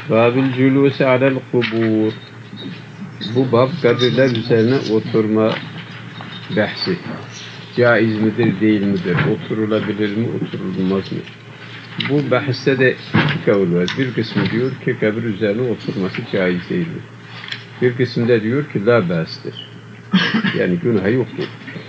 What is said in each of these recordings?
Babil culusi alel kubur. Bu bab kabirler üzerine oturma bahsi. Caiz midir, değil midir? Oturulabilir mi, oturulmaz mı? Bu bahiste de iki kavul var. Bir kısmı diyor ki kabir üzerine oturması caiz değildir. Bir kısmı da diyor ki la ba'stir. Yani günahı yoktur.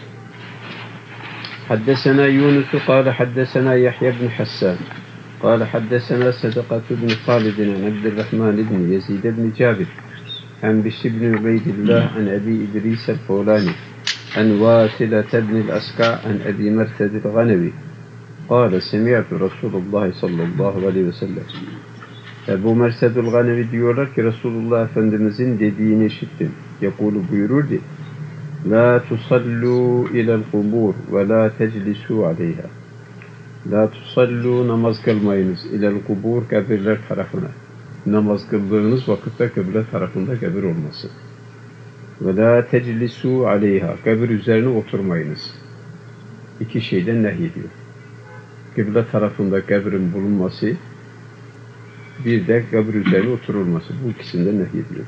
حدثنا يونس قال حدثنا يحيى بن حسان قال حدثنا صدقة بن خالد عن عبد الرحمن بن يزيد بن جابر عن بشر بن عبيد الله عن أبي إدريس الخولاني عن واثلة بن الأسقع عن أبي مرثد الغنوي قال سمعت رسول الله صلى الله عليه وسلم. Ebu Mersedül Ganevi diyorlar ki Resulullah Efendimizin dediğini işittim. Yakulu buyururdu. La tusallu ilel kubur ve la teclisu aleyha. La tusallu namaz kılmayınız ilel kubur kabirler tarafına. Namaz kıldığınız vakitte kıble tarafında kabir olması. Ve la teclisu aleyha. Kabir üzerine oturmayınız. İki şeyden nehyediyor. Kıble tarafında kabrin bulunması, bir de kabir üzerine oturulması. Bu ikisinden nehyediyor.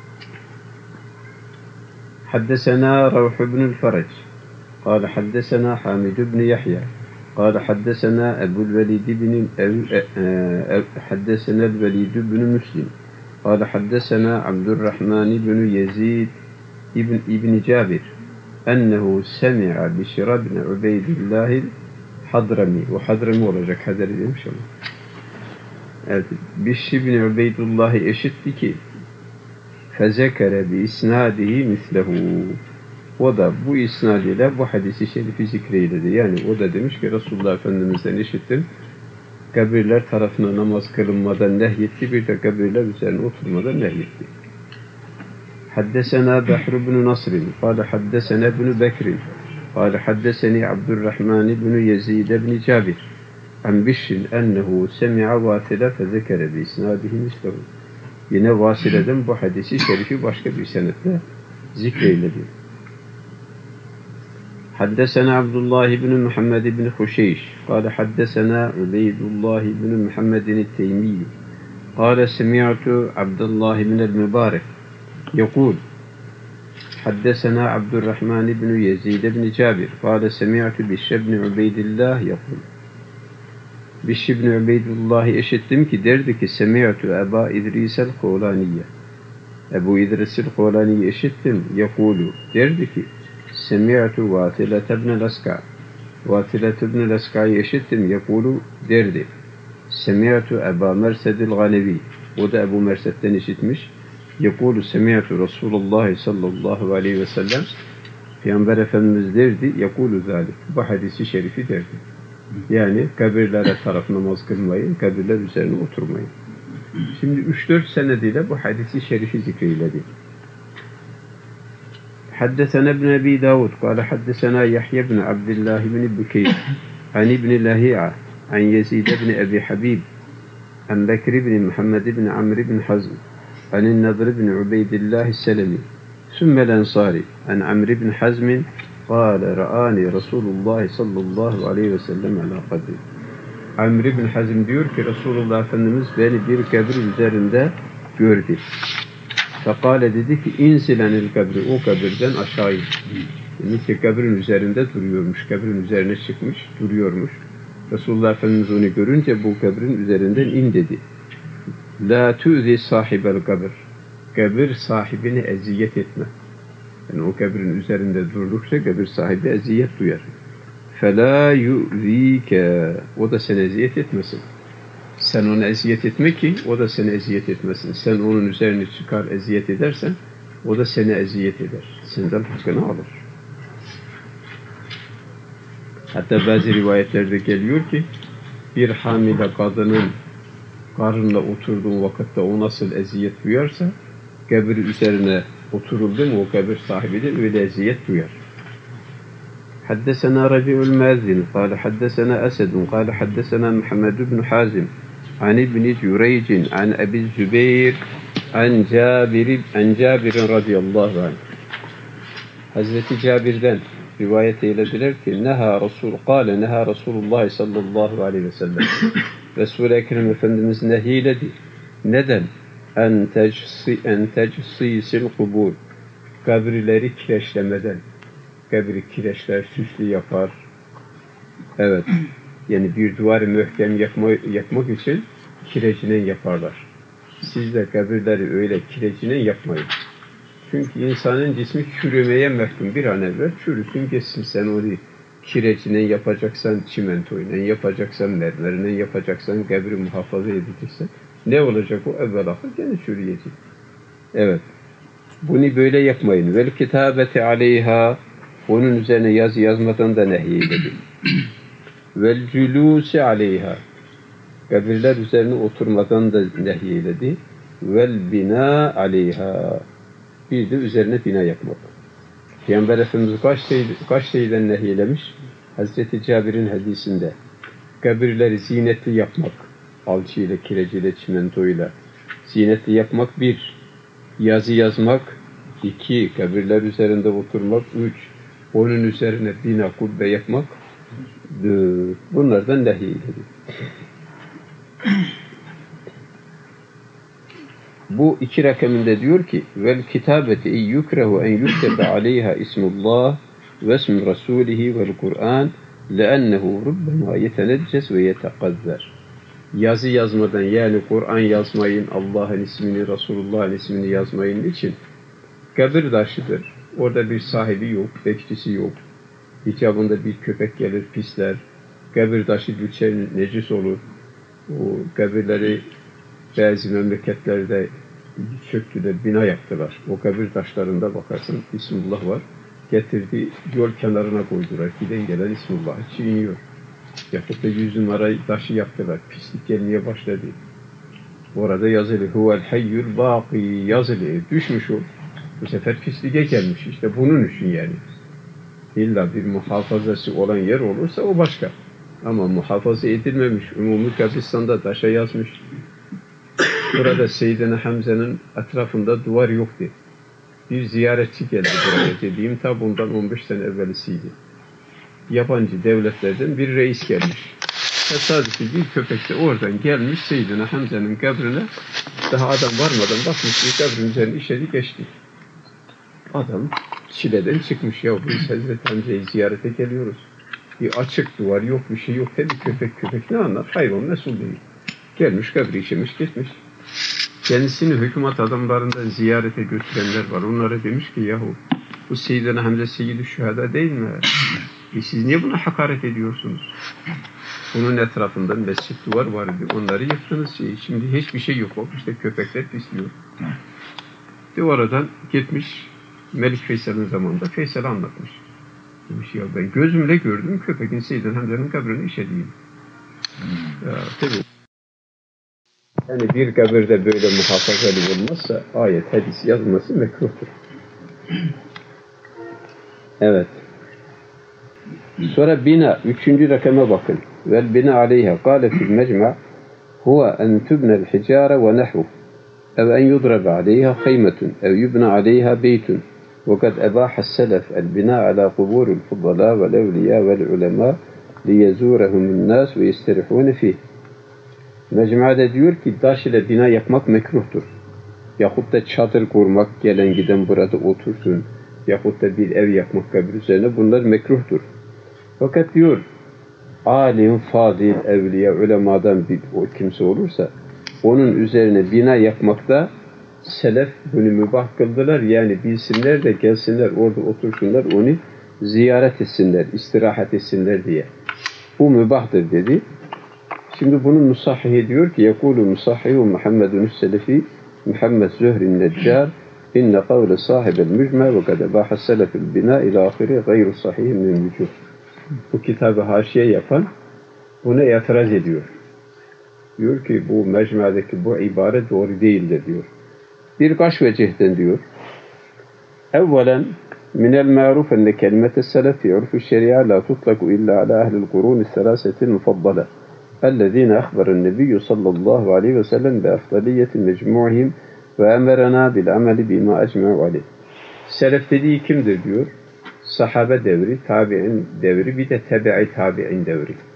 حدثنا روح بن الفرج قال حدثنا حامد بن يحيى قال حدثنا حدثنا الوليد بن مسلم قال حدثنا عبد الرحمن بن يزيد ابن جابر أنه سمع بشر بن عبيد الله الحضرمي وحضرمي olacak haber demiş ama. Evet, Bişr bin Ubeydullah'ı eşitti ki fezekere bi isnadihi mislehu. O da bu isnadıyla bu hadisi şerifi zikreyledi. Yani o da demiş ki Resulullah Efendimiz'den işittim. Kabirler tarafına namaz kılınmadan nehyetti. Bir de kabirler üzerine oturmadan nehyetti. Haddesena Behr bin Nasrin. Kale haddesena bin Bekrin. Kale haddeseni Abdurrahman bin Yezid bin Cabir. An Bişrin ennehu semi'a Vasile fezekere bi isnadihi mislehu. Yine Vasile'den bu hadisi şerifi başka bir senetle zikreyledi. Haddesena Abdullah ibn Muhammed ibn Huşeyş. Kale haddesena Ubeydullah ibn Muhammedin Teymi. Kale semi'tu Abdullah ibn el-Mübarek. Yekul. Haddesena Abdurrahman ibn Yezid ibn Cabir. Kale semi'tu Bişr ibn Ubeydillah yekul. Bişr ibn Ubeydullah'ı eşittim ki derdi ki semi'tu Eba İdrisel Kolaniye. Ebu İdrisel Kolani'yi eşittim. Yekulu derdi ki semi'tu Vatilet ibn Laska. Vatilet ibn Laska'yı eşittim. Yekulu derdi. Semi'tu Eba Mersedil Ganevi. O da Ebu Mersed'den işitmiş. Yekulu semi'tu Resulullah sallallahu aleyhi ve sellem. Peygamber Efendimiz derdi. Yekulu zalik. Bu hadisi şerifi derdi. Yani kabirlere taraf namaz kılmayın, kabirler üzerine oturmayın. Şimdi 3-4 senediyle bu hadisi şerifi zikreyledi. Haddesena ibn Abi Davud, kâle haddesena Yahya ibn Abdullah ibn Bukeyr, an ibn Lahi'a, an Yezid ibn Abi Habib, an Bekir ibn Muhammed ibn Amr ibn Hazm, an Nadir ibn Ubeydillah Selemi, sümmel Ensari, an Amr ibn Hazmin, قال رآني رسول الله صلى الله عليه وسلم على قبri. Amr ibn Hazm diyor ki Resulullah Efendimiz beni bir kabir üzerinde gördü. Fekale dedi ki insilenil kabri, o kabirden aşağı in. Yani ki kabrin üzerinde duruyormuş, kabrin üzerine çıkmış, duruyormuş. Resulullah Efendimiz onu görünce bu kabrin üzerinden in dedi. La tu'zi sahibel kabir. Kabir sahibini eziyet etme. Yani o kabrin üzerinde durdukça kabir sahibi eziyet duyar. فَلَا يُؤْذِيكَ. O da seni eziyet etmesin. Sen ona eziyet etme ki o da seni eziyet etmesin. Sen onun üzerine çıkar eziyet edersen o da seni eziyet eder. Senden hakkını alır. Hatta bazı rivayetlerde geliyor ki bir hamile kadının karnında oturduğu vakitte o nasıl eziyet duyarsa kabir üzerine oturuldu mu o kabir sahibi de öyle eziyet duyar. Haddesena Rabi'ul Mazin, kâle haddesena Esedun, kâle haddesena Muhammed ibn Hazim, an İbni Cüreycin, an Ebi Zübeyir, an Cabir radıyallahu anh. Hazreti Cabir'den rivayet eylediler ki neha Resulullah sallallahu aleyhi ve sellem. Resul-i Ekrem Efendimiz nehyiledi. Neden? En tecsisil kubur. Kabirleri kireçlemeden. Kabri kireçler, süslü yapar. Evet. Yani bir duvarı mühkem yapmak için kirecinen yaparlar. Siz de kabirleri öyle kirecinen yapmayın. Çünkü insanın cismi çürümeye mahkum, bir an evvel çürüsün geçsin. Sen onu kirecine yapacaksan, çimentoyla yapacaksan, mermerine yapacaksan, kabri muhafaza edeceksen ne olacak o evvel ahir gene çürüyecek. Evet. Bunu böyle yapmayın. Vel kitabeti aleyha, onun üzerine yazı yazmadan da nehyeyledim. Vel cülûsi aleyha, kabirler üzerine oturmadan da nehyeyledim. Vel bina aleyha, bir de üzerine bina yapmak. Peygamber Efendimiz kaç şeyden nehyelemiş? Hazreti Cabir'in hadisinde kabirleri zinetli yapmak, alçıyla, kireciyle, çimentoyla zinetli yapmak, bir, yazı yazmak, iki, kabirler üzerinde oturmak, üç, onun üzerine bina, kubbe yapmak, dört, bunlardan nehyeyledik. Bu iki rakamında diyor ki vel kitabeti yukrehu en yuktebe aleyha ismullah ve ism rasulihi vel Kur'an leennehu rubbema yetenecces ve yetekazzer. Yazı yazmadan, yani Kur'an yazmayın, Allah'ın ismini, Resulullah'ın ismini yazmayın için kabir taşıdır. Orada bir sahibi yok, bekçisi yok. İcabında bir köpek gelir, pisler. Kabir taşı düşer, necis olur. O kabirleri bazı memleketlerde çöktüler, bina yaptılar. O kabir taşlarında bakarsın İsmullah var. Getirdi, yol kenarına koydular. Giden gelen İsmullah'ı çiğniyor. Yapıp da 100 numara taşı yaptılar. Pislik gelmeye başladı. Orada yazılı huvel hayyul baki yazılı. Düşmüş o. Bu sefer pisliğe gelmiş. İşte bunun için yani. İlla bir muhafazası olan yer olursa o başka. Ama muhafaza edilmemiş. Umumi kabristan'da taşa yazmış. Burada Seyyidina Hamza'nın etrafında duvar yoktu. Bir ziyaretçi geldi buraya dediğim ta bundan 15 sene evvelisiydi. Yabancı devletlerden bir reis gelmiş. Tesadüfi bir köpek de oradan gelmiş Seyyidina Hamza'nın kabrine, daha adam varmadan bakmış bir kabrin üzerine işedi geçti. Adam çileden çıkmış, ya biz Hazreti Hamza'yı ziyarete geliyoruz. Bir açık duvar yok, bir şey yok. Tabi köpek ne anlar? Hayvan mesul değil. Gelmiş kabri işemiş gitmiş. Kendisini hükümet adamlarından ziyarete götürenler var. Onlara demiş ki yahu bu Seyyidina Hamza Seyyid-i Şühada değil mi? Siz niye buna hakaret ediyorsunuz? Onun etrafında mescit duvar vardı. Onları yıktınız. Şimdi hiçbir şey yok. İşte köpekler pisliyor. De oradan gitmiş Melik Feysal'ın zamanında Feysal'a anlatmış. Demiş ya ben gözümle gördüm köpeğin Seyyidina Hamza'nın kabrini işediğini. Tabii. Yani bir kabirde böyle muhafazalı olmazsa ayet, hadis yazılması mekruhtur. Evet. Sonra bina, 3. rakama bakın. Vel bina aleyha kâle fil mecma huve en tübnel hicâre ve nehvu ev en yudrabe aleyha kıymetun ev yubna aleyha beytun ve kad ebâhas selef el bina ala kuburul fuddalâ vel evliyâ vel ulemâ liyezûrehumun nâs ve yesterihûne fîh. Mecmuada diyor ki taş ile bina yapmak mekruhtur. Yahut da çadır kurmak, gelen giden burada otursun. Yahut da bir ev yapmak kabir üzerine, bunlar mekruhtur. Fakat diyor alim, fadil, evliya, ulemadan bir o kimse olursa onun üzerine bina yapmakta selef bunu mübah kıldılar. Yani bilsinler de gelsinler orada otursunlar, onu ziyaret etsinler, istirahat etsinler diye. Bu mübahtır dedi. Şimdi bunun musahhihi diyor ki yekulu musahhihu Muhammedun Selefi Muhammed Zühri'nin Neccar inne kavle sahibel mücme ve kad ebâhas selefil bina ila ahiri gayru sahih min vücuh. Bu kitabı haşiye yapan buna itiraz ediyor. Diyor ki bu mecmuadaki bu ibare doğru değildir diyor. Birkaç vecihten diyor. Evvelen minel ma'ruf enne kelimete selef fi urfi şeria la tutlaku illa ala ahlil kuruni selasetil mufaddala. الذين أخبر النبي صلى الله عليه وسلم بأفضلية مجموعهم وأمرنا بالعمل بما أجمعوا عليه. Selef dediği kimdir diyor? Sahabe devri, tabi'in devri, bir de tebe'i tabi'in devri.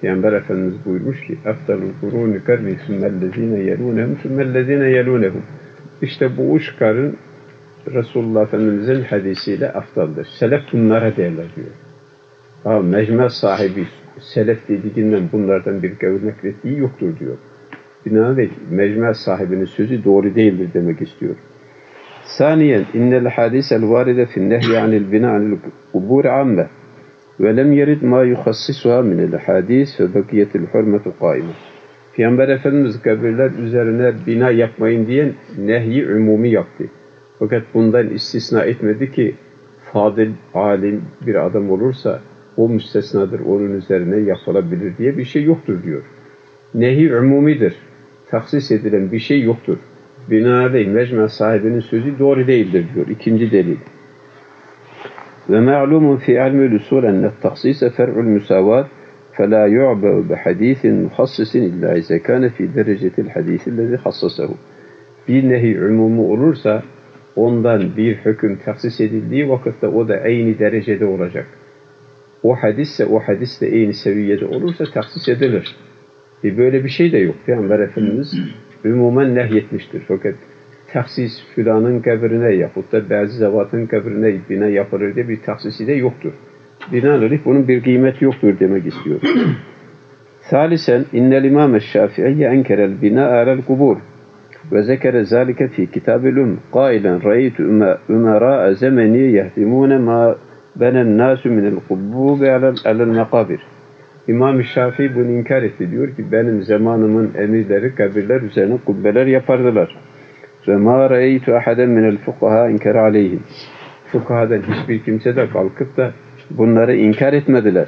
Peygamber Efendimiz buyurmuş ki اَفْتَلُ الْقُرُونِ كَرْنِ ثُمَّ الَّذ۪ينَ يَلُونَهُمْ ثُمَّ الَّذ۪ينَ يَلُونَهُمْ. İşte bu üç karın Resulullah Efendimiz'in hadisiyle aftaldır. Selef bunlara derler diyor. Mecmel sahibi selef dediğinden bunlardan bir gavur naklettiği yoktur diyor. Binaenaleyh mecmel sahibinin sözü doğru değildir demek istiyor. Saniyen innel hadisel varide fin nehyi anil bina anil kubur amme ve lem yerid ma yuhassisuha minel hadis ve bakiyetil hürmetu kaime. Peygamber Efendimiz kabirler üzerine bina yapmayın diyen nehyi umumi yaptı. Fakat bundan istisna etmedi ki fadil, alim bir adam olursa o müstesnadır, onun üzerine yapılabilir diye bir şey yoktur diyor. Nehi umumidir. Taksis edilen bir şey yoktur. Binaenaleyh mecmel sahibinin sözü doğru değildir diyor. İkinci delil. Ve ma'lumun fi ilmil usul enne taksise fer'ul musavat فَلَا يُعْبَوْ بِحَد۪يثٍ مُخَصِّسٍ اِلَّا اِذَا كَانَ ف۪ي دَرَجَةِ الْحَد۪يثِ الَّذ۪ي خَصَّسَهُ. Bir nehi umumu olursa ondan bir hüküm taksis edildiği vakitte o da aynı derecede olacak. O hadisse o hadisle aynı seviyede olursa taksis edilir. Böyle bir şey de yok. Peygamber Efendimiz umumen nehyetmiştir. Fakat taksis filanın kabrine yahut da bazı zevatın kabrine bina yapılır diye bir taksisi de yoktur. Binaenaleyh bunun bir kıymeti yoktur demek istiyor. Salisen innel imam Şafii enkerel bina alel kubur ve zekere zalike fi kitabil qailen ra'aytu umara zamani yehtimune ma benen nasu minel kubbub alel makabir. İmam Şafii bunu inkar etti. Diyor ki benim zamanımın emirleri kabirler üzerine kubbeler yapardılar. Ve ma ra'aytu ahaden minel fukaha inkar aleyhim. Fukahadan hiçbir kimse de kalkıp da bunları inkar etmediler.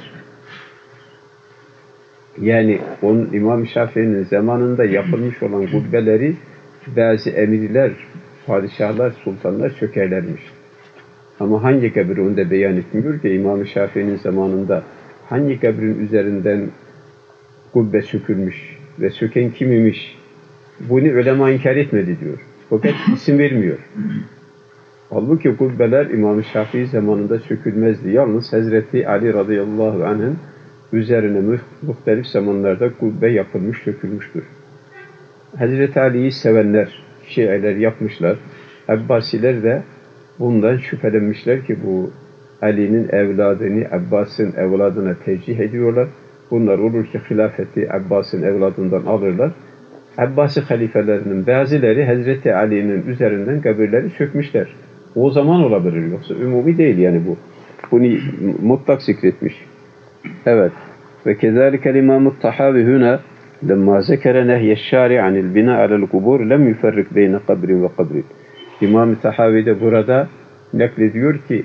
Yani İmam Şafii'nin zamanında yapılmış olan kubbeleri bazı emirler, padişahlar, sultanlar çökerlermiş. Ama hangi kabir onu da beyan etmiyor ki İmam Şafii'nin zamanında hangi kabrin üzerinden kubbe sökülmüş ve söken kim imiş? Bunu ulema inkar etmedi diyor. Fakat isim vermiyor. Halbuki kubbeler İmam Şafii zamanında sökülmezdi. Yalnız Hazreti Ali radıyallahu anh'ın üzerine muhtelif zamanlarda kubbe yapılmış, sökülmüştür. Hazreti Ali'yi sevenler, Şiiler yapmışlar. Abbasiler de bundan şüphelenmişler ki bu Ali'nin evladını Abbas'ın evladına tercih ediyorlar. Bunlar olur ki hilafeti Abbas'ın evladından alırlar. Abbasi halifelerinin bazıları Hazreti Ali'nin üzerinden kabirleri sökmüşler. O zaman olabilir yoksa umumi değil yani bu. Bunu mutlak zikretmiş. Evet. Ve kezalikel İmam-ı Tahavi huna lemma zekere nehye'ş-şari anil bina alel kubur lem yuferrik beyne kabrin ve kabrin. İmam-ı Tahavi de burada naklediyor ki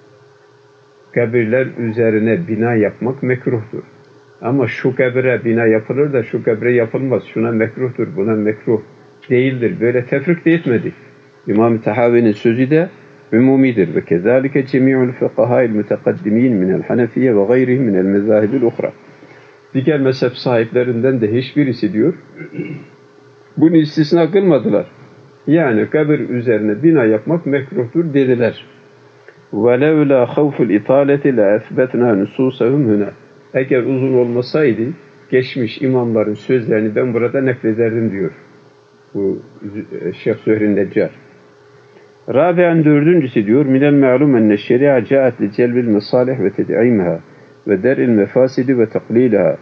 kabirler üzerine bina yapmak mekruhtur. Ama şu kabire bina yapılır da şu kabire yapılmaz. Şuna mekruhtur, buna mekruh değildir. Böyle tefrik de etmedi. İmam-ı Tahavi'nin sözü de umumidir. Ve kezalike cemi'ul fıkahâ'il mütekaddimin minel hanefiye ve gayrihim minel mezahibil ukhra. Diğer mezhep sahiplerinden de hiçbirisi diyor, bunu istisna kılmadılar. Yani kabir üzerine bina yapmak mekruhtur dediler. وَلَوْلَا خَوْفُ الْاِطَالَةِ لَاَثْبَتْنَا نُسُوسَهُمْ هُنَا. Eğer uzun olmasaydı, geçmiş imamların sözlerini ben burada naklederdim diyor. Bu Şeyh Zühri Neccar. Rabi'an dördüncüsü diyor, مِنَ الْمَعْلُمَ اَنَّ الشَّرِيعَ جَاءَتْ لِجَلْبِ الْمَصَالِحِ وَتَدْعِيمِهَا وَدَرْءِ الْمَفَاسِدِ وَتَقْلِيلَهَا.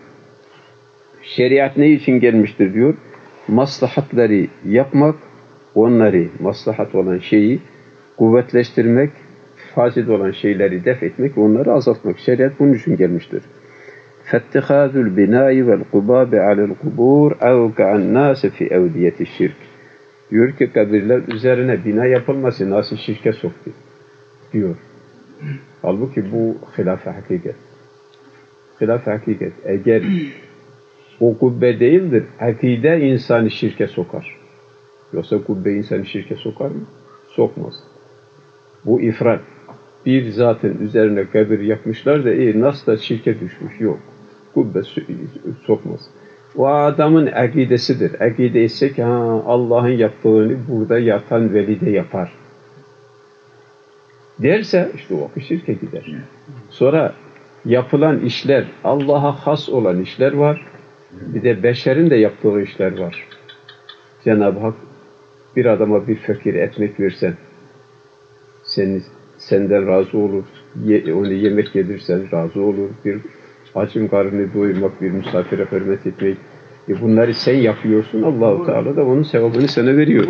Şeriat ne için gelmiştir diyor? Maslahatları yapmak, onları, maslahat olan şeyi kuvvetleştirmek, fasit olan şeyleri def etmek, onları azaltmak. Şeriat bunun için gelmiştir. فَاتِّخَاذُ الْبِنَاءِ وَالْقُبَابِ عَلَى الْقُبُورِ اَوْقَعَ النَّاسِ فِي اَوْدِيَةِ الشِّرْكِ. Diyor ki kabirler üzerine bina yapılması nasıl şirke soktu diyor. Halbuki bu hilaf-ı hakikat. Hilaf-ı hakikat. Eğer o kubbe değildir, akide insanı şirke sokar. Yoksa kubbe insanı şirke sokar mı? Sokmaz. Bu ifrat. Bir zatın üzerine kabir yapmışlar da nasıl da şirke düşmüş. Yok. Kubbe sokmaz. O adamın akidesidir. Akide ise ki Allah'ın yaptığını burada yatan veli de yapar. Derse işte o vakit şirke gider. Sonra yapılan işler, Allah'a has olan işler var. Bir de beşerin de yaptığı işler var. Cenab-ı Hak bir adama bir fakir ekmek versen, senden razı olur. Onu yemek yedirsen razı olur. Bir açın karnını doyurmak, bir misafire hürmet etmek. Bunları sen yapıyorsun. Allah-u Teala da onun sevabını sana veriyor.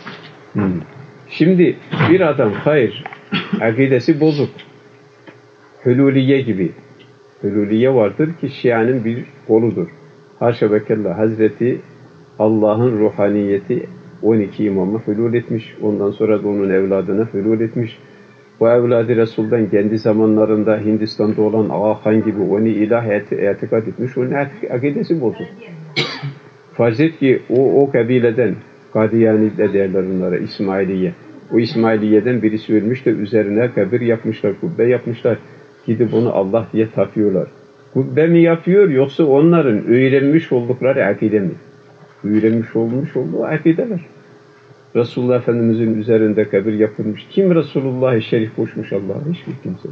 Şimdi bir adam hayır, akidesi bozuk. Hululiye gibi. Hululiye vardır ki Şia'nın bir koludur. Haşa ve kella Hazreti Allah'ın ruhaniyeti 12 imamı hulul etmiş. Ondan sonra da onun evladına hulul etmiş. Bu evladı Resul'den kendi zamanlarında Hindistan'da olan Ağa Khan gibi onu ilah etikad etmiş. Onun akidesi bozuk. Farz et ki o kabileden Kadiyani de derler onlara, İsmailiye. O İsmailiye'den birisi ölmüş de üzerine kabir yapmışlar, kubbe yapmışlar. Gidip onu Allah diye tapıyorlar. Kubbe mi yapıyor yoksa onların öğrenmiş oldukları akide mi? Öğrenmiş olmuş olduğu akideler. Resulullah Efendimiz'in üzerinde kabir yapılmış. Kim Resulullah-ı Şerif koşmuş Allah'a? Hiçbir kimse.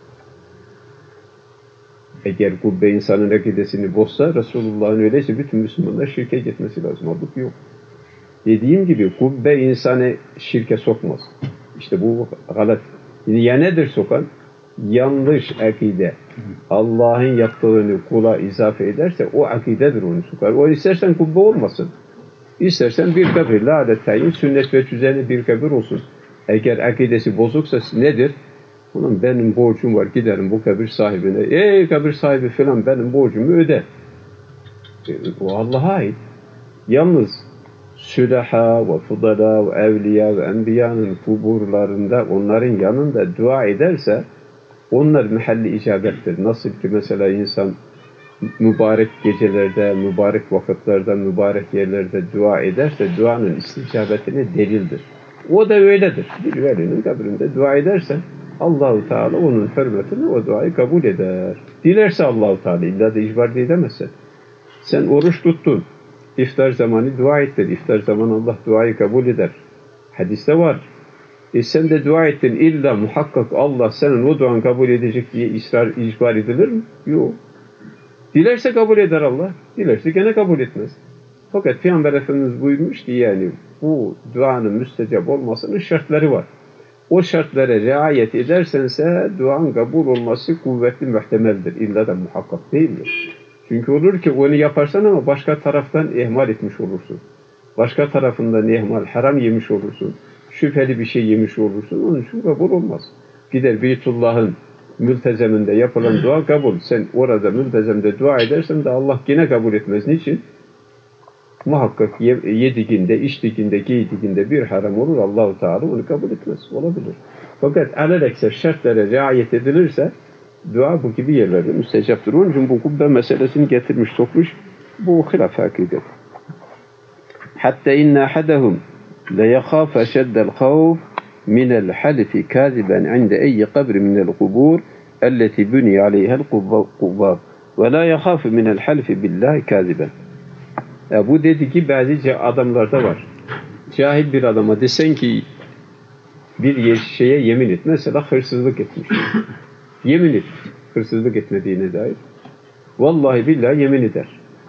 Eğer kubbe insanın akidesini bozsa, Resulullah'ın öyleyse bütün Müslümanlar şirke gitmesi lazım. Halbuki yok. Dediğim gibi kubbe insanı şirke sokmaz. İşte bu galat. Ya nedir sokan? Yanlış akide. Allah'ın yaptığını kula izafe ederse o akidedir onu sokar. O istersen kubbe olmasın. İstersen bir kabir, la adettayın, sünnet ve düzeni bir kabir olsun. Eğer akidesi bozuksa nedir? Ulan benim borcum var, giderim bu kabir sahibine. Ey kabir sahibi falan benim borcumu öde. O Allah'a ait. Yalnız sülaha ve fudala ve evliya ve enbiyanın kuburlarında onların yanında dua ederse onlar mehalli icabettir. Nasıl ki mesela insan mübarek gecelerde, mübarek vakitlerde, mübarek yerlerde dua ederse duanın isticabetine delildir. O da öyledir. Bir velinin kabrinde dua ederse Allah-u Teala onun hürmetine o duayı kabul eder. Dilerse Allah-u Teala illa da icbar edemezse. Sen oruç tuttun. İftar zamanı dua ettin. İftar zamanı Allah duayı kabul eder. Hadiste var. Sen de dua ettin. İlla muhakkak Allah senin o duanı kabul edecek diye icbar edilir mi? Yok. Dilerse kabul eder Allah. Dilerse gene kabul etmez. Fakat Peygamber Efendimiz buyurmuş ki yani bu duanın müstecap olmasının şartları var. O şartlara riayet edersense duan kabul olması kuvvetli muhtemeldir. İlla da muhakkak değildir. Çünkü olur ki onu yaparsan ama başka taraftan ihmal etmiş olursun. Başka tarafından ihmal, haram yemiş olursun. Şüpheli bir şey yemiş olursun. Onun için kabul olmaz. Gider Beytullah'ın mültezeminde yapılan dua kabul. Sen orada mültezemde dua edersen de Allah yine kabul etmez. Niçin? Muhakkak yediğinde, içtiğinde, giydiğinde bir haram olur. Allah-u Teala onu kabul etmez. Olabilir. Fakat alelekse şartlara riayet edilirse dua bu gibi yerlerde müstecaptır. Onun için bu kubbe meselesini getirmiş, sokmuş. Bu hilaf hakikat. Hatta inna ahadahum la yakhafu şeddel havf min el halifi kaziben inde eyyi kabri min el kubur elleti buni aleyhel kubab ve la yakhafu min el halifi billahi kaziben. Bu dedi ki bazı adamlarda var. Cahil bir adama desen ki bir şeye yemin et. Mesela hırsızlık etmiş. Yemin et. Hırsızlık etmediğine dair. Vallahi billahi yemin eder.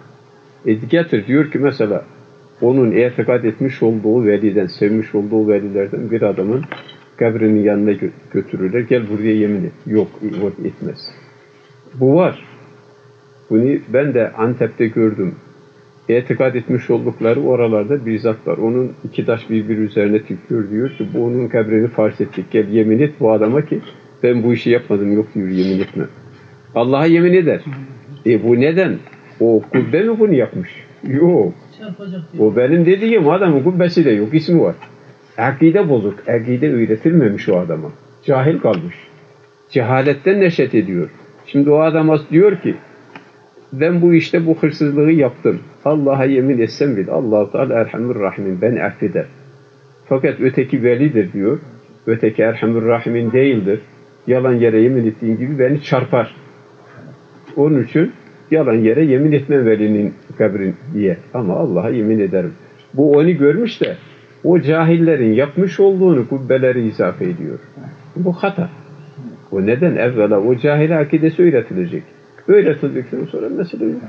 Getir diyor ki mesela onun itikad etmiş olduğu veliden, sevmiş olduğu velilerden bir adamın kabrinin yanına götürürler. Gel buraya yemin et. Yok etmez. Bu var. Bunu ben de Antep'te gördüm. İtikad etmiş oldukları oralarda bir zat var. Onun iki taş birbiri üzerine tükürüyor diyor ki bu onun kabrini farz ettik. Gel yemin et bu adama ki ben bu işi yapmadım. Yok diyor yemin etmem. Allah'a yemin eder. Bu neden? O kubbe mi bunu yapmış? Yok. O benim dediğim adamın kubbesi de yok. İsmi var. Akide bozuk. Akide öğretilmemiş o adama. Cahil kalmış. Cehaletten neşet ediyor. Şimdi o adama diyor ki ben bu işte bu hırsızlığı yaptım. Allah'a yemin etsem bile Allah-u Teala Erhamur Rahimin beni affeder. Fakat öteki velidir diyor. Öteki Erhamur Rahimin değildir. Yalan yere yemin ettiğin gibi beni çarpar. Onun için yalan yere yemin etmem velinin kabrin diye. Ama Allah'a yemin ederim. Bu onu görmüş de o cahillerin yapmış olduğunu kubbeleri izafe ediyor. Bu hata. O neden evvela o cahil akidesi öğretilecek. Öğretildikten sonra mesele yok.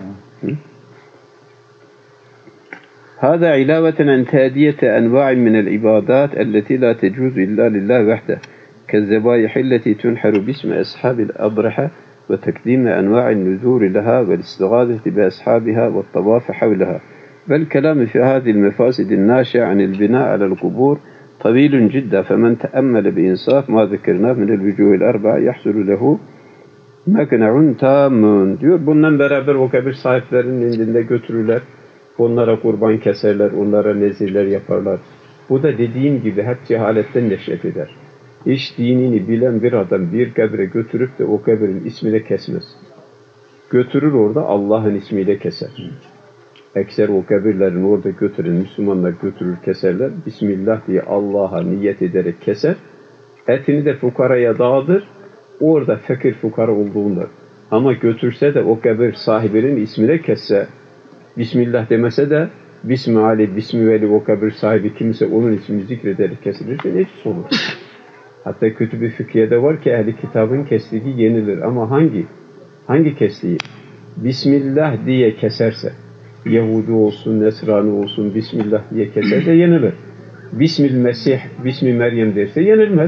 هذا علاوة عن تادية أنواع من العبادات التي لا تجوز إلا لله وحده كالذبائح التي تنحر باسم أصحاب الأضرحة وتقديم أنواع النذور لها والاستغاثة بأصحابها والطواف حولها والكلام في هذه المفاسد الناشئة عن البناء على القبور طويل جدا فمن تأمل بإنصاف ما ذكرناه من الوجوه الأربعة يحصل له مقنع تام diyor. Bundan beraber o kabir sahiplerinin elinde götürürler. Onlara kurban keserler, onlara nezirler yaparlar. Bu da dediğim gibi hep cehaletten neşret eder. İş dinini bilen bir adam bir kabre götürüp de o kabrin ismini kesmez. Götürür orada Allah'ın ismiyle keser. Ekser o kabirlerin orada götüren Müslümanlar götürür keserler. Bismillah diye Allah'a niyet ederek keser. Etini de fukaraya dağıtır. Orada fakir fukara olduğunda. Ama götürse de o kabir sahibinin ismine kesse, Bismillah demese de Bismi Ali, Bismi Veli o kabir sahibi kimse onun ismini zikrederek kesilirse nefis olur. Hatta kötü bir fıkhiyede var ki ehli kitabın kestiği yenilir. Ama hangi kestiği? Bismillah diye keserse, Yahudi olsun, Nesrani olsun, Bismillah diye keserse yenilir. Bismil Mesih, Bismi Meryem derse yenilmez.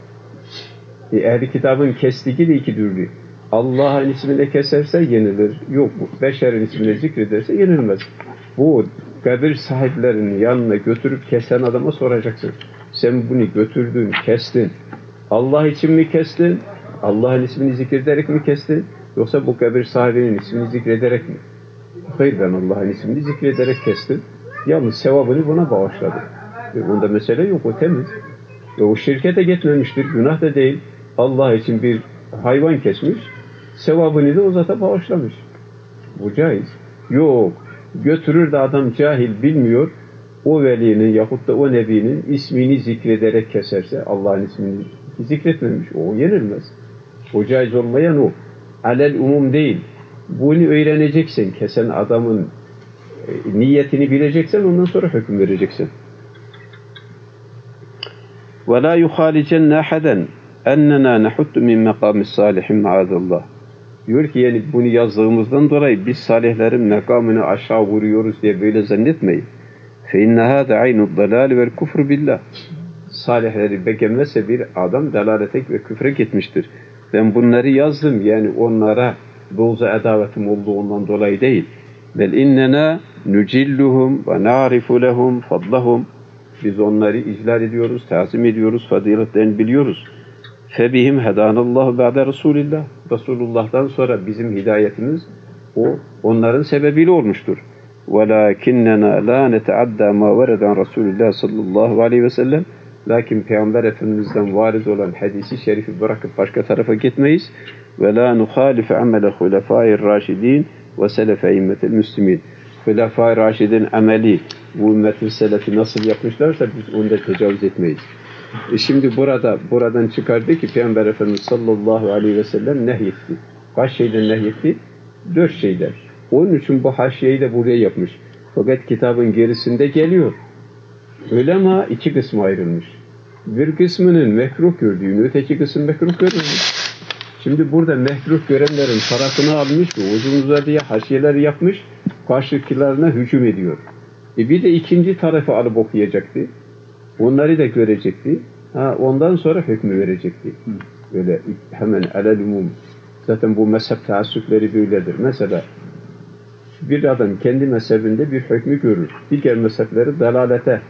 Ehli kitabın kestiği de iki türlü. Allah'ın ismini keserse yenilir. Yok, beşerin ismini zikrederse yenilmez. Bu kabir sahiplerinin yanına götürüp kesen adama soracaksın. Sen bunu götürdün, kestin. Allah için mi kestin? Allah'ın ismini zikrederek mi kestin? Yoksa bu kabir sahibinin ismini zikrederek mi? Hayır, ben Allah'ın ismini zikrederek kestim. Yalnız sevabını buna bağışladım. Onda mesele yok, o temiz. O şirke de gitmemiştir, günah da değil. Allah için bir hayvan kesmiş, sevabını da o zata bağışlamış. Bu caiz. Yok, götürür de adam cahil bilmiyor, o velinin yahut da o nebinin ismini zikrederek keserse, Allah'ın ismini zikretmemiş, o yenilmez. O caiz olmayan o. Alel umum değil. Bunu öğreneceksin, kesen adamın niyetini bileceksin, ondan sonra hüküm vereceksin. وَلَا يُخَالِجَنَّ أَحَدًا اَنَّنَا نَحُدُّ مِنْ مَقَامِ الصَّالِحِ مَعَذَ Diyor ki yani bunu yazdığımızdan dolayı biz salihlerin makamını aşağı vuruyoruz diye böyle zannetmeyin. فَاِنَّ هَذَا عَيْنُ الضَّلَالِ وَالْكُفْرُ بِاللّٰهِ Salihleri beklemezse bir adam dalalete ve küfre gitmiştir. Ben bunları yazdım yani onlara doğuza edavetim olduğundan dolayı değil. Bel innena nucilluhum ve na'rifu lehum fadlahum. Biz onları iclal ediyoruz, tazim ediyoruz, faziletlerini biliyoruz. Febihim hedanallahu ba'de Resulillah. Resulullah'tan sonra bizim hidayetimiz onların sebebiyle olmuştur. وَلَاكِنَّنَا لَا نَتَعَدَّى مَا وَرَدَ عَنْ رَسُولِ اللّٰهِ sallallahu aleyhi ve sellem. Lakin Peygamber Efendimiz'den varid olan hadisi şerifi bırakıp başka tarafa gitmeyiz. وَلَا نُخَالِفَ عَمَلَ خُلَفَاءِ الرَّاشِدِينَ وَسَلَفَ اِمَّةِ الْمُسْلِمِينَ Hulefai Raşid'in ameli, bu ümmetin selefi nasıl yapmışlarsa biz onda tecavüz etmeyiz. Şimdi buradan çıkardı ki Peygamber Efendimiz sallallahu aleyhi ve sellem nehyetti. Kaç şeyden nehyetti? 4 şeyden. Onun için bu haşiyeyi de buraya yapmış. Fakat kitabın gerisinde geliyor. Ulema 2 kısma ayrılmış. Bir kısmının mekruh gördüğünü, öteki kısım mekruh görmemiş. Şimdi burada mekruh görenlerin tarafını almış ve uzun uzadıya haşiyeler yapmış, karşıdakilerine hüküm ediyor. Bir de ikinci tarafı alıp okuyacaktı. Onları da görecekti. Ondan sonra hükmü verecekti. Böyle hemen alel umum. Zaten bu mezhep taassüpleri böyledir. Mesela bir adam kendi mezhebinde bir hükmü görür. Diğer mezhepleri dalalete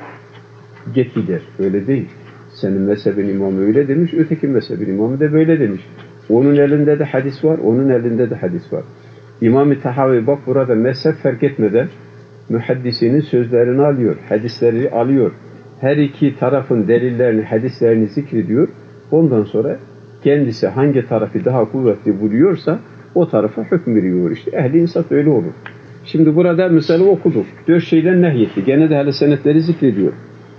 gider. Öyle değil. Senin mezhebin imamı öyle demiş, öteki mezhebin imamı da böyle demiş. Onun elinde de hadis var, onun elinde de hadis var. İmam-ı Tahavi bak burada mezhep fark etmeden mühaddisinin sözlerini alıyor, hadisleri alıyor. Her iki tarafın delillerini, hadislerini zikrediyor. Ondan sonra kendisi hangi tarafı daha kuvvetli buluyorsa o tarafa hüküm veriyor. İşte ehli insaf öyle olur. Şimdi burada mesela okuduk. 4 şeyden nehyetti. Gene de hele senetleri zikrediyor.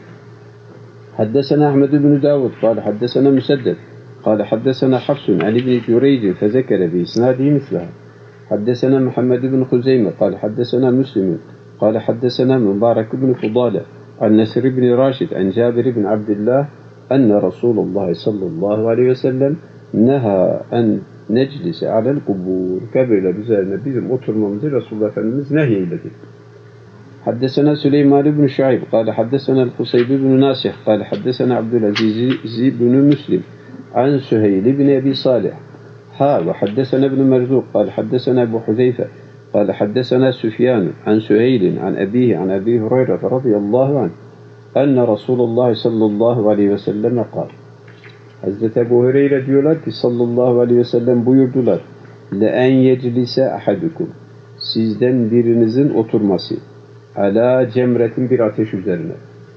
حدثنا أحمد بن داود قال حدثنا مسدد قال حدثنا حفص عن ابن جريج فذكر بإسناده مثلها حدثنا محمد بن خزيمة قال حدثنا مسلم قال حدثنا مبارك بن فضالة عن نسر بن راشد عن جابر بن عبد الله أن رسول الله صلى الله عليه وسلم neha en neclise alel kubur. Kabirler üzerine bizim oturmamızı Resulullah Efendimiz nehyeydi. حدثنا سليمان بن شعيب قال حدثنا القصيب بن ناسح قال حدثنا عبد العزيز بن مسلم عن سهيل بن أبي صالح وحدثنا ابن مرزوق قال حدثنا أبو حذيفة قال حدثنا سفيان عن سهيل عن أبيه عن أبي هريرة رضي الله عنه أن رسول الله صلى الله عليه وسلم قال Hazreti Ebu Hureyre diyorlar ki sallallahu aleyhi ve sellem buyurdular لَاَنْ يَجْلِسَ أَحَدُكُمْ Sizden birinizin oturması ala cemretin bir ateş üzerine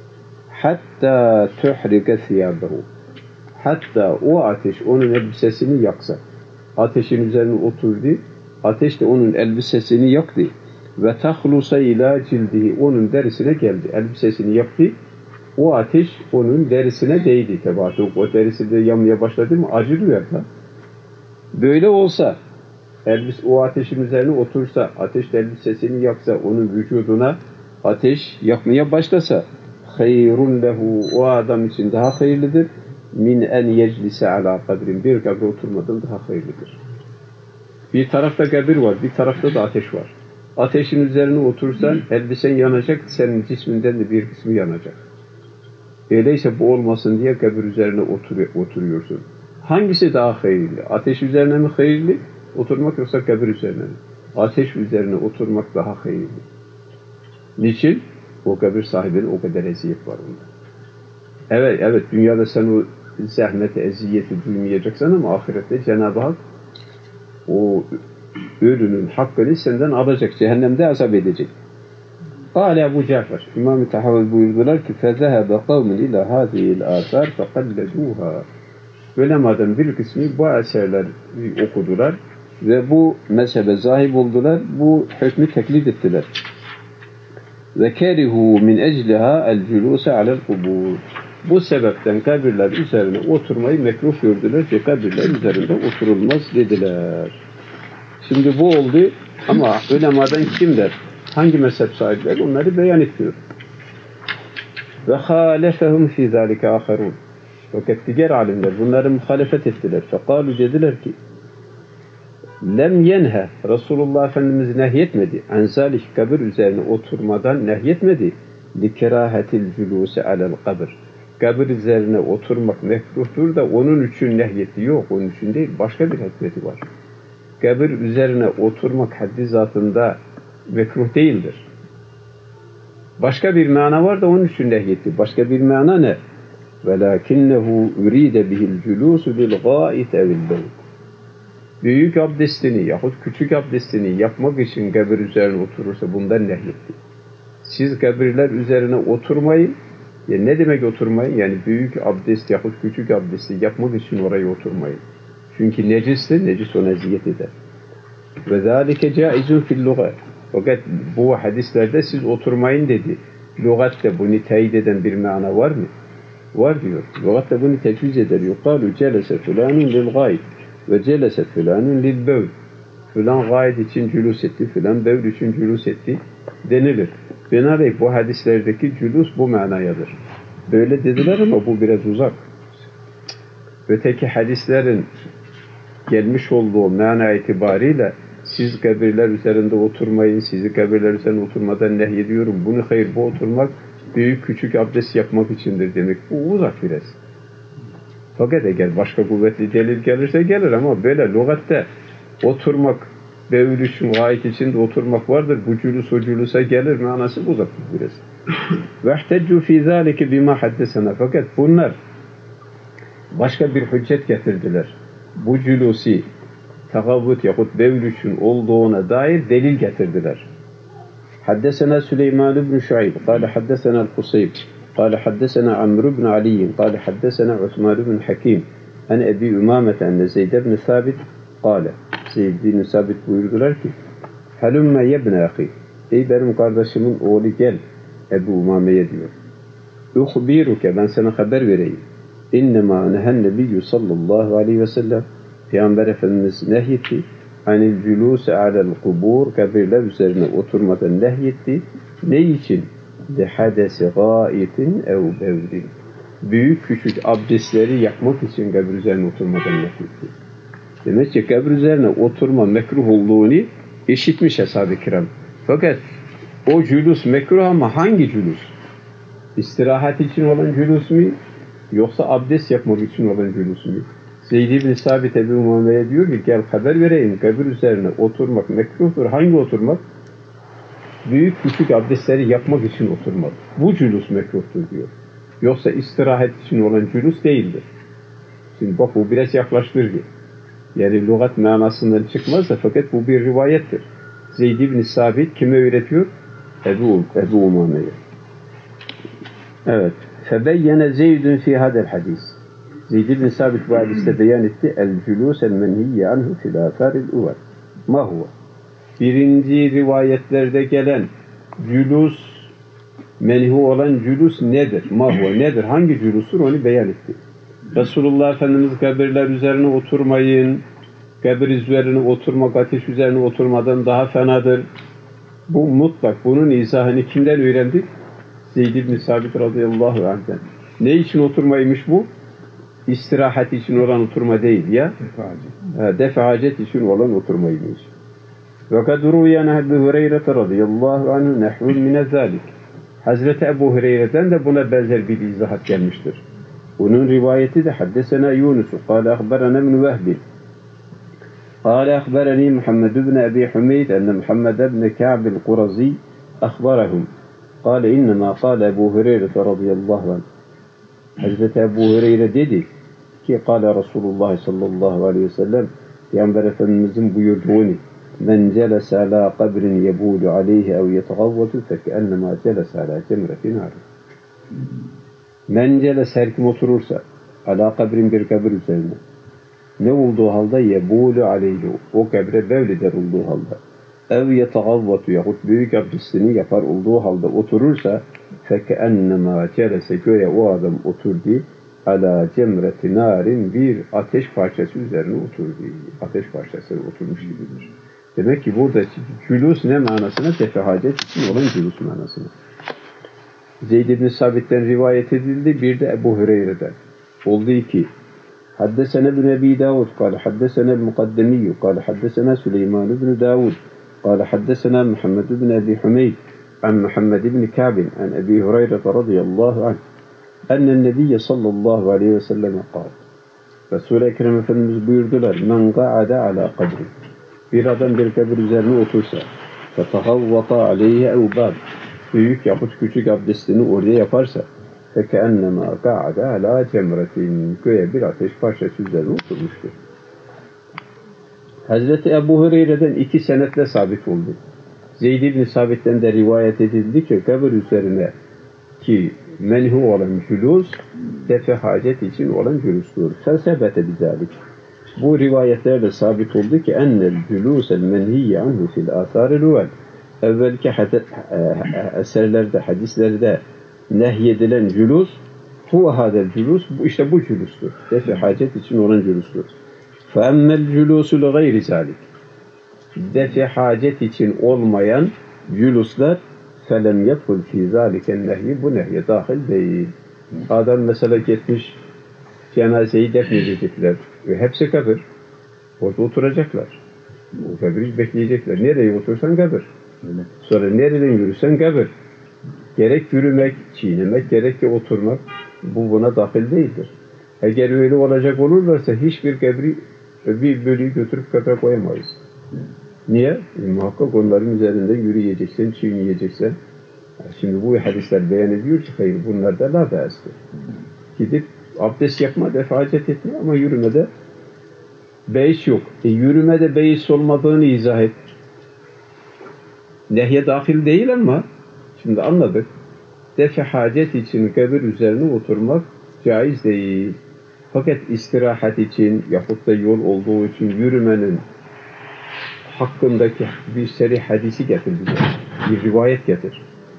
hatta tuhrike thiyabehu hatta o ateş onun elbisesini yaksa ateşin üzerine oturdu ateş de onun elbisesini yaktı ve tahlusa ila cildihi onun derisine geldi elbisesini yaktı o ateş onun derisine değdi tabi o derisi de yanmaya başladı mı acı duyar da böyle olsa o ateşin üzerine otursa, ateş elbisesini yaksa, onun vücuduna ateş yakmaya başlasa, hayrun lehu, o adam için daha hayırlıdır. Min en yeclise ala kabrin, bir kabre oturmadan daha hayırlıdır. Bir tarafta kabir var, bir tarafta da ateş var. Ateşin üzerine otursan, elbisen yanacak, senin cisminden de bir kısmı yanacak. Öyleyse bu olmasın diye kabir üzerine oturuyorsun. Hangisi daha hayırlı? Ateş üzerine mi hayırlı? Oturmak yoksa kabir üzerine mi? Ateş üzerine oturmak daha hayırlı. Niçin? O kabir sahibinin o kadar eziyet var onda. Evet, dünyada sen o zahmeti, eziyeti duymayacaksan ama ahirette Cenab-ı Hak o ölünün hakkını senden alacak, cehennemde azap edecek. Kâle Ebu Cafer, İmam-ı Tahavi buyurdular ki فَذَهَبَ قَوْمٍ اِلَى هَذِهِ الْآثَارِ فَقَلَّدُوهَا Ulemadan bir kısmı bu eserleri okudular ve bu mezhebe zahip oldular, bu hükmü teklid ettiler. Ve kerihu min ecliha el culuse alel kubur. Bu sebepten kabirler üzerine oturmayı mekruh gördüler ve kabirler üzerinde oturulmaz dediler. Şimdi bu oldu ama ulemadan kimler? Hangi mezhep sahipleri? Onları beyan ediyor. Ve halefehum fi zalike aharun. Fakat diğer alimler bunları muhalefet ettiler. Fekalu dediler ki lem yenhe Resulullah Efendimiz nehyetmedi. Enzalik kabir üzerine oturmadan nehyetmedi. Likerahetil culusi alel kabir. Kabir üzerine oturmak mekruhtur da onun için nehyetti. Yok, onun için değil. Başka bir hikmeti var. Kabir üzerine oturmak haddi zatında mekruh değildir. Başka bir mana var da onun için nehyetti. Başka bir mana ne? وَلَاكِنَّهُ اُرِيدَ بِهِ الْجُلُوسُ بِالْغَائِتَ اَوِلْبَوْتِ Büyük abdestini yahut küçük abdestini yapmak için kabir üzerine oturursa bundan nehyetti. Siz kabirler üzerine oturmayın. Ya ne demek oturmayın? Yani büyük abdest yahut küçük abdesti yapmak için oraya oturmayın. Çünkü necistir, necis ona eziyet eder. وَذَٰلِكَ جَائِزٌ فِي اللُّغَةِ Fakat bu hadislerde siz oturmayın dedi. Lügatte bunu teyit eden bir mana var mı? Var diyor. Lügatte bunu tecviz eder. Yukalu celese fulanun lil gayb ve celese fulanun lil bevd. Filan gayb için cülus etti, filan bevd için cülus etti denilir. Binaenaleyh bu hadislerdeki cülus bu manayadır. Böyle dediler ama bu biraz uzak. Öteki hadislerin gelmiş olduğu mana itibariyle siz kabirler üzerinde oturmayın, sizi kabirler üzerinde oturmadan nehyediyorum. Bunu hayır, bu oturmak büyük küçük abdest yapmak içindir demek. Bu uzak biraz. Fakat eğer başka kuvvetli delil gelirse gelir ama böyle lügatte oturmak, bevül için, gayet için de oturmak vardır. Bu cülus o cülusa gelir, manası uzak biraz. وَاحْتَجُّوا فِي ذَٰلِكِ بِمَا حَدَّسَنَا Fakat bunlar başka bir hüccet getirdiler. Bu cülusi takavvut yahut bevül için olduğuna dair delil getirdiler. حدثنا سليمان بن شعيب قال حدثنا القصيب قال حدثنا عمرو بن علي قال حدثنا عثمان بن حكيم عن أبي أمامة أن زيد بن ثابت قال Zeyd bin Sabit buyurdular ki Halümme yebne ahi Ey benim kardeşimin oğlu gel Ebu Umame'ye diyor. Uhbiruke ben sana haber vereyim. İnnemâ nehen nebiyyü sallallahu aleyhi ve sellem Peygamber Efendimiz nehyetti. Anil cülûse alel kubur kabirler üzerine oturmadan nehyetti. Ne için? Lihadesi gâitin ev bevdin. büyük küçük abdestleri yapmak için kabir üzerine oturmadan mekruhtur. Demek ki kabir üzerine oturma mekruh olduğunu işitmiş ashab-ı kiram. Fakat o cülus mekruh ama hangi cülus? İstirahat için olan cülus mu? Yoksa abdest yapmak için olan cülus mu? Zeyd ibn Sabit Ebu Umame'ye diyor ki gel haber vereyim, kabir üzerine oturmak mekruhtur. Hangi oturmak? Büyük küçük abdestleri yapmak için oturmak. Bu cülus mekruhtur diyor. Yoksa istirahat için olan cülus değildir. Şimdi bak bu biraz yaklaştırdı. Yani lügat manasından çıkmaz da fakat bu bir rivayettir. Zeyd ibn Sabit kime öğretiyor? Ebu Umame'ye. Evet. فَبَيَّنَ زَيْدٌ فِي هَذَا الْحَدِيثِ Zeyd ibn Sabit bu hadiste beyan etti. El-cülûs el-menhiyye anhu fil âthâril uvvel. Ma huve? Birinci rivayetlerde gelen cülûs, menhu olan cülûs nedir? Ma huve? Nedir? Hangi cülûstur? Onu beyan etti. Resulullah Efendimiz kabirler üzerine oturmayın. Kabir üzerine oturmak, ateş üzerine oturmadan daha fenadır. Bu mutlak. Bunun izahını kimden öğrendik? Zeyd ibn Sabit radıyallahu anh'den. Ne için oturmaymış bu? İstirahat için olan oturma değil ya. Defa hacet için olan oturmaymış. Ve kad ruyan Ebu Hureyre radıyallahu anhu nehvun mine zalik. Hazreti Ebu Hureyre'den de buna benzer bir izahat gelmiştir. Onun rivayeti de haddesena Yunus قال أخبرنا من وهب قال أخبرني محمد بن أبي حميد أن محمد بن كعب القرظي أخبرهم قال إنما قال أبو هريرة رضي الله عنه Hazreti Ebu Hureyre dedi ki قال رسول الله sallallahu aleyhi ve sellem Peygamber Efendimizin buyurduğunu men celese ala kabrin yebulu aleyhi ev yetagavvatu fekeennema celese ala cemretin nar. Men celese her kim oturursa ala kabrin bir kabir üzerine ne olduğu halde yebulu aleyhi o kabre bevlider olduğu halde ev yetagavvatu yahut büyük abdestini yapar olduğu halde oturursa fekeennema celese göğe o adam oturdu ala cemreti narin bir ateş parçası üzerine oturdu. Ateş parçası oturmuş gibidir. Demek ki burada cülûs ne manasına? Tefehacet için olan cülûs manasına. Zeyd ibn Sabit'ten rivayet edildi. Bir de Ebu Hureyre'den. Oldu ki حدثنا ابن أبي داود قال حدثنا المقدمي قال حدثنا سليمان بن داود قال حدثنا محمد بن أبي حميد عن محمد بن كعب عن أبي هريرة رضي الله عنه أن النبي صلى الله عليه وسلم قال Resul-i Ekrem Efendimiz buyurdular men qa'ada ala kabri bir adam bir kabir üzerine otursa fetagavvata aleyhi evbab büyük yahut küçük abdestini oraya yaparsa fekeennema qa'ada ala cemretin göğe bir ateş parçası üzerine oturmuştur. Hazreti Ebu Hureyre'den 2 senetle sabit oldu. Zeyd ibn Sabit'ten de rivayet edildi ki kabir üzerine ki menhu olan cülûs defe hacet için olan cülûstur. Felsebete bizalik. Bu rivayetlerle sabit oldu ki ennel cülûsel menhiyye anhu fil âthâril uvvel. Evvelki eserlerde, hadislerde nehyedilen cülûs huve hadel cülûs işte bu cülûstur. Defe hacet için olan cülûstur. Feemmel cülûsü gayri zalik. Defe hacet için olmayan cülûslar felem yedhul fî zâliken nehyi bu nehye dahil değil. Adam mesela gitmiş cenazeyi defnedecekler. Hepsi kabir. Orada oturacaklar. O kabiri bekleyecekler. Nereye otursan kabir. Sonra nereden yürürsen kabir. Gerek yürümek, çiğnemek, gerek de oturmak bu buna dahil değildir. Eğer öyle olacak olurlarsa hiçbir kabri bir bölüyü götürüp kabre koyamayız. Niye? Muhakkak onların üzerinde yürüyeceksen, çiğneyeceksen. Şimdi bu hadisler beyan ediyor ki hayır bunlar da la be'astir. Gidip abdest yapma, defacet etme ama yürümede beis yok. Yürümede beis olmadığını izah et. Nehye dahil değil ama şimdi anladık. Defacet için kabir üzerine oturmak caiz değil. Fakat istirahat için yahut da yol olduğu için yürümenin hakkındaki bir seri hadisi getir bize. Bir rivayet getir.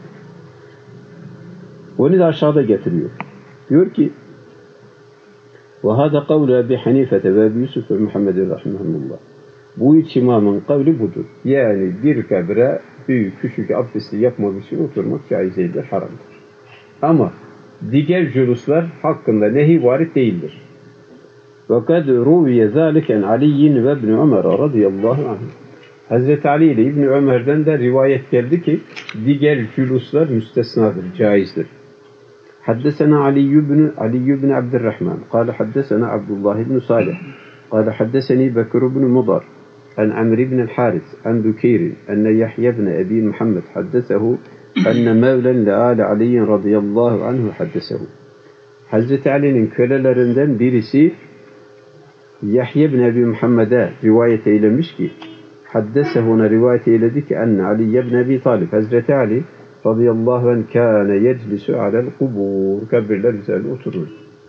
Onu da aşağıda getiriyor. Diyor ki وَهَذَا قَوْلُ أَبِي حَنِيفَةَ وَأَبِي يُوسُفَ وَمُحَمَّدٍ رَحِمَهُمُ Bu üç imamın kavli budur. Yani bir kabre büyük küçük abdesti yapmak için oturmak caiz değildir, haramdır. Ama diğer cüluslar hakkında nehi varit değildir. وَقَدْ رُوِيَ ذَٰلِكَ عَنْ عَلِيٍّ وَابْنِ عُمَرَ radıyallahu anh. Hazreti Ali ile İbni Ömer'den de rivayet geldi ki diğer cüluslar müstesnadır, caizdir. حدثنا علي بن عبد الرحمن قال حدثنا عبد الله بن صالح قال حدثني بكر بن مضر عن عمرو بن الحارث عن بكير أن يحيى بن أبي محمد حدثه أن مولى لآل علي رضي الله عنه حدثه. Hazreti Ali'nin kölelerinden birisi Yahya bin Ebi Muhammed'e rivayet eylemiş ki haddesehu, ona rivayet eyledi ki enne Ali ibn Ebi Talib, Hazreti Ali radıyallahu anh kâne yeclisu alel kubur, kabirler üzerine oturur.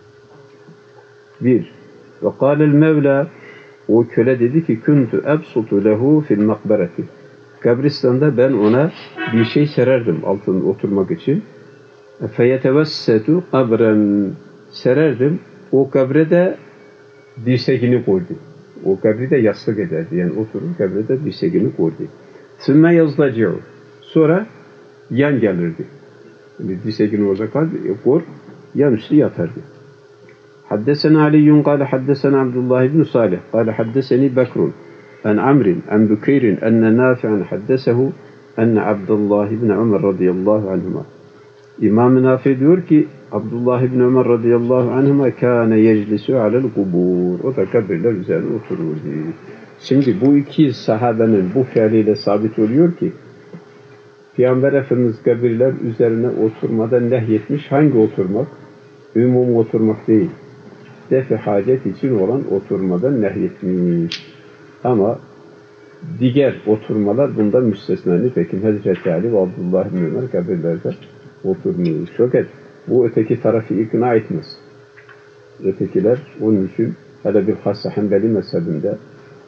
Bir, ve kâlel mevla, o köle dedi ki kuntu ebsutu lehu fil makbereti, kabristanda ben ona bir şey sererdim altında oturmak için. Feyetevessetu kabren, sererdim, o kabre de dirseğini koydu. O kabri de yastık ederdi. Yani oturur kabre de dirseğini koydu. Sümme yazlaci'u, sonra yan gelirdi. Yani dirseğini orada koyar, yan üstü yatardı. Haddesena Aliyyun kâle haddesena Abdullah ibn Salih kâle haddeseni Bekrun en Amrin en Bukeyrin enne Nafi'an haddesehu enne Abdullah ibn Ömer radıyallahu anhuma. İmam-ı Nafi diyor ki Abdullah ibn Ömer radıyallahu anhuma kâne yeclisu alel kubur. O da kabirler üzerine otururdu. Şimdi bu iki sahabenin bu fiiliyle sabit oluyor ki Peygamber Efendimiz kabirler üzerine oturmadan nehyetmiş. Hangi oturmak? Umum oturmak değil. Defi hacet için olan oturmadan nehyetmiş. Ama diğer oturmalar bundan müstesna. Nitekim Hazreti Ali ve Abdullah ibn Ömer kabirlerde oturmuyor. Fakat bu öteki tarafı ikna etmez. Ötekiler onun için hele bir hassa Hanbeli mezhebinde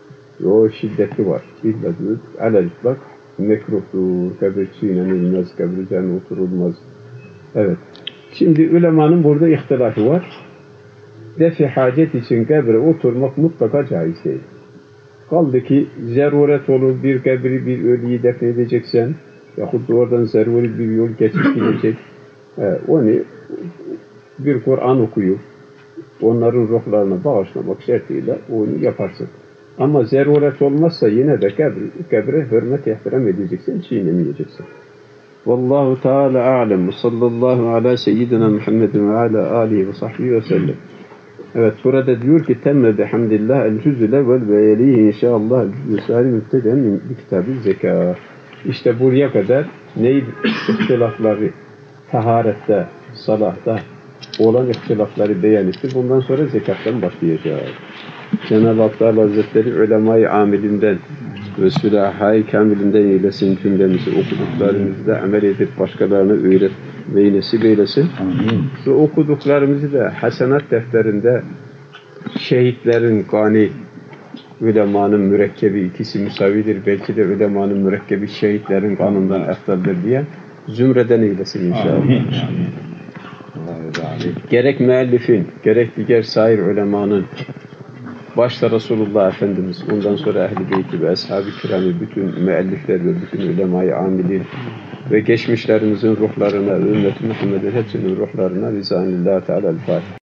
o şiddetli var. İlla diyor, alel-itlak mekruhtur, kabir çiğnenilmez, kabir üzerine oturulmaz. Evet. Şimdi ulemanın burada ihtilafı var. Defi hacet için kabre oturmak mutlaka caiz değil. Kaldı ki zaruret olur, bir kabri, bir ölüyü defnedeceksen yahut da oradan zaruri bir yol geçip gidecek. Onu bir Kur'an okuyup onların ruhlarına bağışlamak şartıyla onu yaparsın. Ama zaruret olmazsa yine de kabre hürmet ihtiram edeceksin, çiğnemeyeceksin. Vallahu Teala a'lem. Sallallahu ala seyyidina Muhammedin ve ala alihi ve sahbihi ve sellem. Evet, burada diyor ki temme bihamdillah el-cüz'ü level ve yelihi inşallah el-cüz'ü sâli mübteden min kitab-ı zekâ. İşte buraya kadar neydi ihtilafları taharette, salahta olan ihtilafları beyan etti. Bundan sonra zekattan başlayacağız. Cenab-ı Hak Teala Hazretleri ulema-i amilinden ve sülâhâ-i kamilinden eylesin, cümlemizi okuduklarımızda amel edip başkalarına öğret ve nasip eylesin. Amin. Ve okuduklarımızı da hasenat defterinde şehitlerin gani, ulemanın mürekkebi ikisi müsavidir. Belki de ulemanın mürekkebi şehitlerin kanından eftaldir diye zümreden eylesin inşallah. Amin. Gerek müellifin, gerek diğer sair ulemanın, başta Resulullah Efendimiz, ondan sonra Ehl-i Beyti ve Ashab-ı Kiram'ı, bütün müellifler ve bütün ulema-i amilin ve geçmişlerimizin ruhlarına, ümmet-i Muhammed'in hepsinin ruhlarına Rizanillah Teala'l-Fatiha.